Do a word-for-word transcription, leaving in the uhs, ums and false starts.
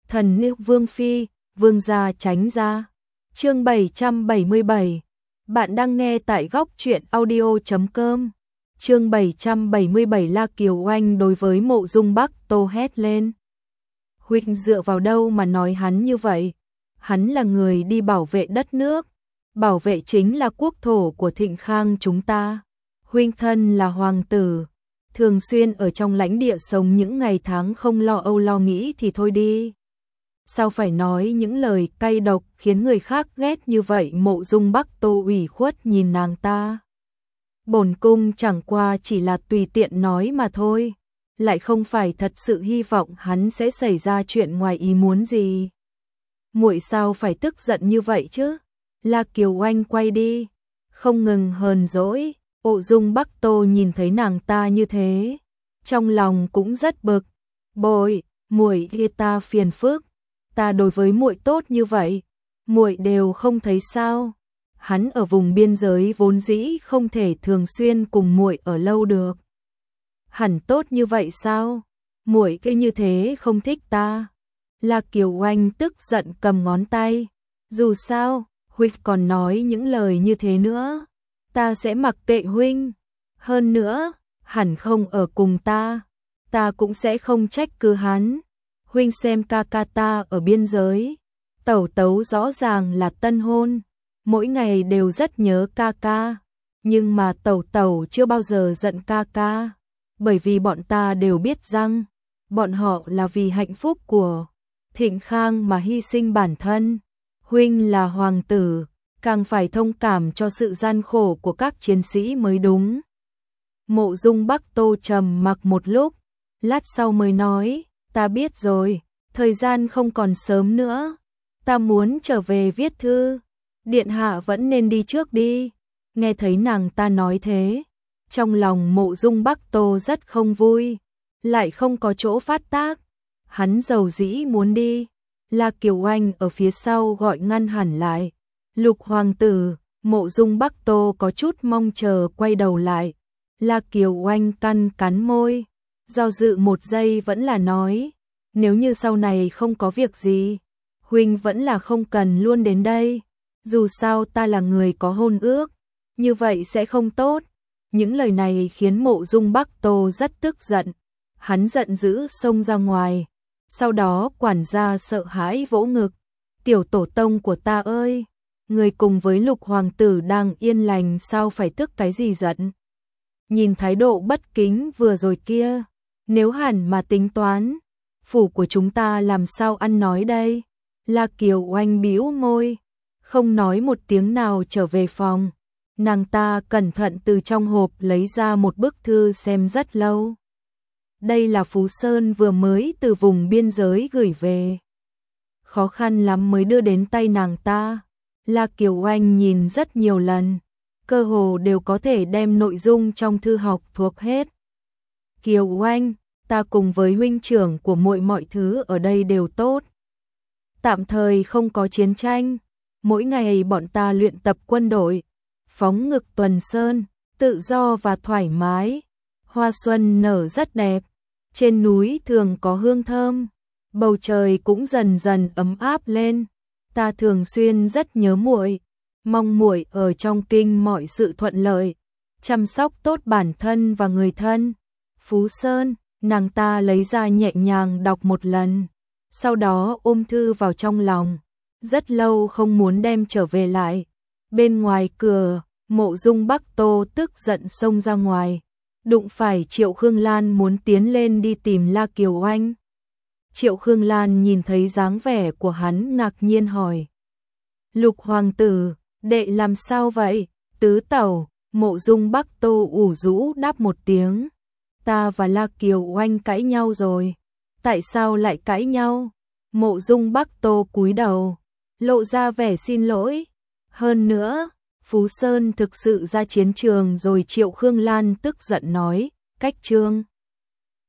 Thần nữ Vương Phi, Vương gia tránh ra. Chương bảy trăm bảy mươi bảy. Bạn đang nghe tại góc truyện audio chấm com. Chương bảy trăm bảy mươi bảy. La Kiều Oanh đối với Mộ Dung Bắc Tô hét lên. Huynh dựa vào đâu mà nói hắn như vậy? Hắn là người đi bảo vệ đất nước, bảo vệ chính là quốc thổ của Thịnh Khang chúng ta. Huynh thân là hoàng tử, thường xuyên ở trong lãnh địa sống những ngày tháng không lo âu lo nghĩ thì thôi đi. Sao phải nói những lời cay độc khiến người khác ghét như vậy? Mộ Dung Bắc Tô ủy khuất nhìn nàng ta. Bổn cung chẳng qua chỉ là tùy tiện nói mà thôi, lại không phải thật sự hy vọng hắn sẽ xảy ra chuyện ngoài ý muốn gì. Muội sao phải tức giận như vậy chứ? La Kiều Oanh quay đi, không ngừng hờn dỗi. Mộ Dung Bắc Tô nhìn thấy nàng ta như thế, trong lòng cũng rất bực. Bội, muội kia ta phiền phức, ta đối với muội tốt như vậy, muội đều không thấy sao? Hắn ở vùng biên giới vốn dĩ không thể thường xuyên cùng muội ở lâu được. Hẳn tốt như vậy sao? Muội kia như thế không thích ta. La Kiều Oanh tức giận cầm ngón tay. Dù sao, huynh còn nói những lời như thế nữa, ta sẽ mặc kệ huynh. Hơn nữa, hẳn không ở cùng ta, ta cũng sẽ không trách cứ hắn. Huynh xem ca ca ta ở biên giới, tẩu tấu rõ ràng là tân hôn, mỗi ngày đều rất nhớ ca ca, nhưng mà tẩu tẩu chưa bao giờ giận ca ca, bởi vì bọn ta đều biết rằng bọn họ là vì hạnh phúc của Thịnh Khang mà hy sinh bản thân. Huynh là hoàng tử, càng phải thông cảm cho sự gian khổ của các chiến sĩ mới đúng. Mộ Dung Bắc Tô trầm mặc một lúc, lát sau mới nói, ta biết rồi, thời gian không còn sớm nữa, ta muốn trở về viết thư, điện hạ vẫn nên đi trước đi. Nghe thấy nàng ta nói thế, trong lòng Mộ Dung Bắc Tô rất không vui, lại không có chỗ phát tác, hắn dầu dĩ muốn đi. La Kiều Oanh ở phía sau gọi ngăn hẳn lại. Lục hoàng tử. Mộ Dung Bắc Tô có chút mong chờ quay đầu lại. La Kiều Oanh cắn cắn môi, do dự một giây vẫn là nói, nếu như sau này không có việc gì, huynh vẫn là không cần luôn đến đây, dù sao ta là người có hôn ước, như vậy sẽ không tốt. Những lời này khiến Mộ Dung Bắc Tô rất tức giận, hắn giận dữ xông ra ngoài. Sau đó quản gia sợ hãi vỗ ngực, tiểu tổ tông của ta ơi, người cùng với Lục hoàng tử đang yên lành sao phải tức cái gì giận? Nhìn thái độ bất kính vừa rồi kia, nếu hẳn mà tính toán, phủ của chúng ta làm sao ăn nói đây? La Kiều Oanh bĩu môi, không nói một tiếng nào trở về phòng. Nàng ta cẩn thận từ trong hộp lấy ra một bức thư xem rất lâu. Đây là Phú Sơn vừa mới từ vùng biên giới gửi về, khó khăn lắm mới đưa đến tay nàng ta. La Kiều Oanh nhìn rất nhiều lần, cơ hồ đều có thể đem nội dung trong thư học thuộc hết. Kiều Oanh, ta cùng với huynh trưởng của muội mọi thứ ở đây đều tốt. Tạm thời không có chiến tranh, mỗi ngày bọn ta luyện tập quân đội, phóng ngực tuần sơn, tự do và thoải mái. Hoa xuân nở rất đẹp, trên núi thường có hương thơm, bầu trời cũng dần dần ấm áp lên. Ta thường xuyên rất nhớ muội, mong muội ở trong kinh mọi sự thuận lợi, chăm sóc tốt bản thân và người thân. Phú Sơn, nàng ta lấy ra nhẹ nhàng đọc một lần, sau đó ôm thư vào trong lòng, rất lâu không muốn đem trở về lại. Bên ngoài cửa, Mộ Dung Bắc Tô tức giận xông ra ngoài, đụng phải Triệu Khương Lan muốn tiến lên đi tìm La Kiều Oanh. Triệu Khương Lan nhìn thấy dáng vẻ của hắn ngạc nhiên hỏi, Lục hoàng tử, đệ làm sao vậy? Tứ tẩu. Mộ Dung Bắc Tô ủ rũ đáp một tiếng, ta và La Kiều Oanh cãi nhau rồi. Tại sao lại cãi nhau? Mộ Dung Bắc Tô cúi đầu, lộ ra vẻ xin lỗi. Hơn nữa, Phú Sơn thực sự ra chiến trường rồi. Triệu Khương Lan tức giận nói, cách trương.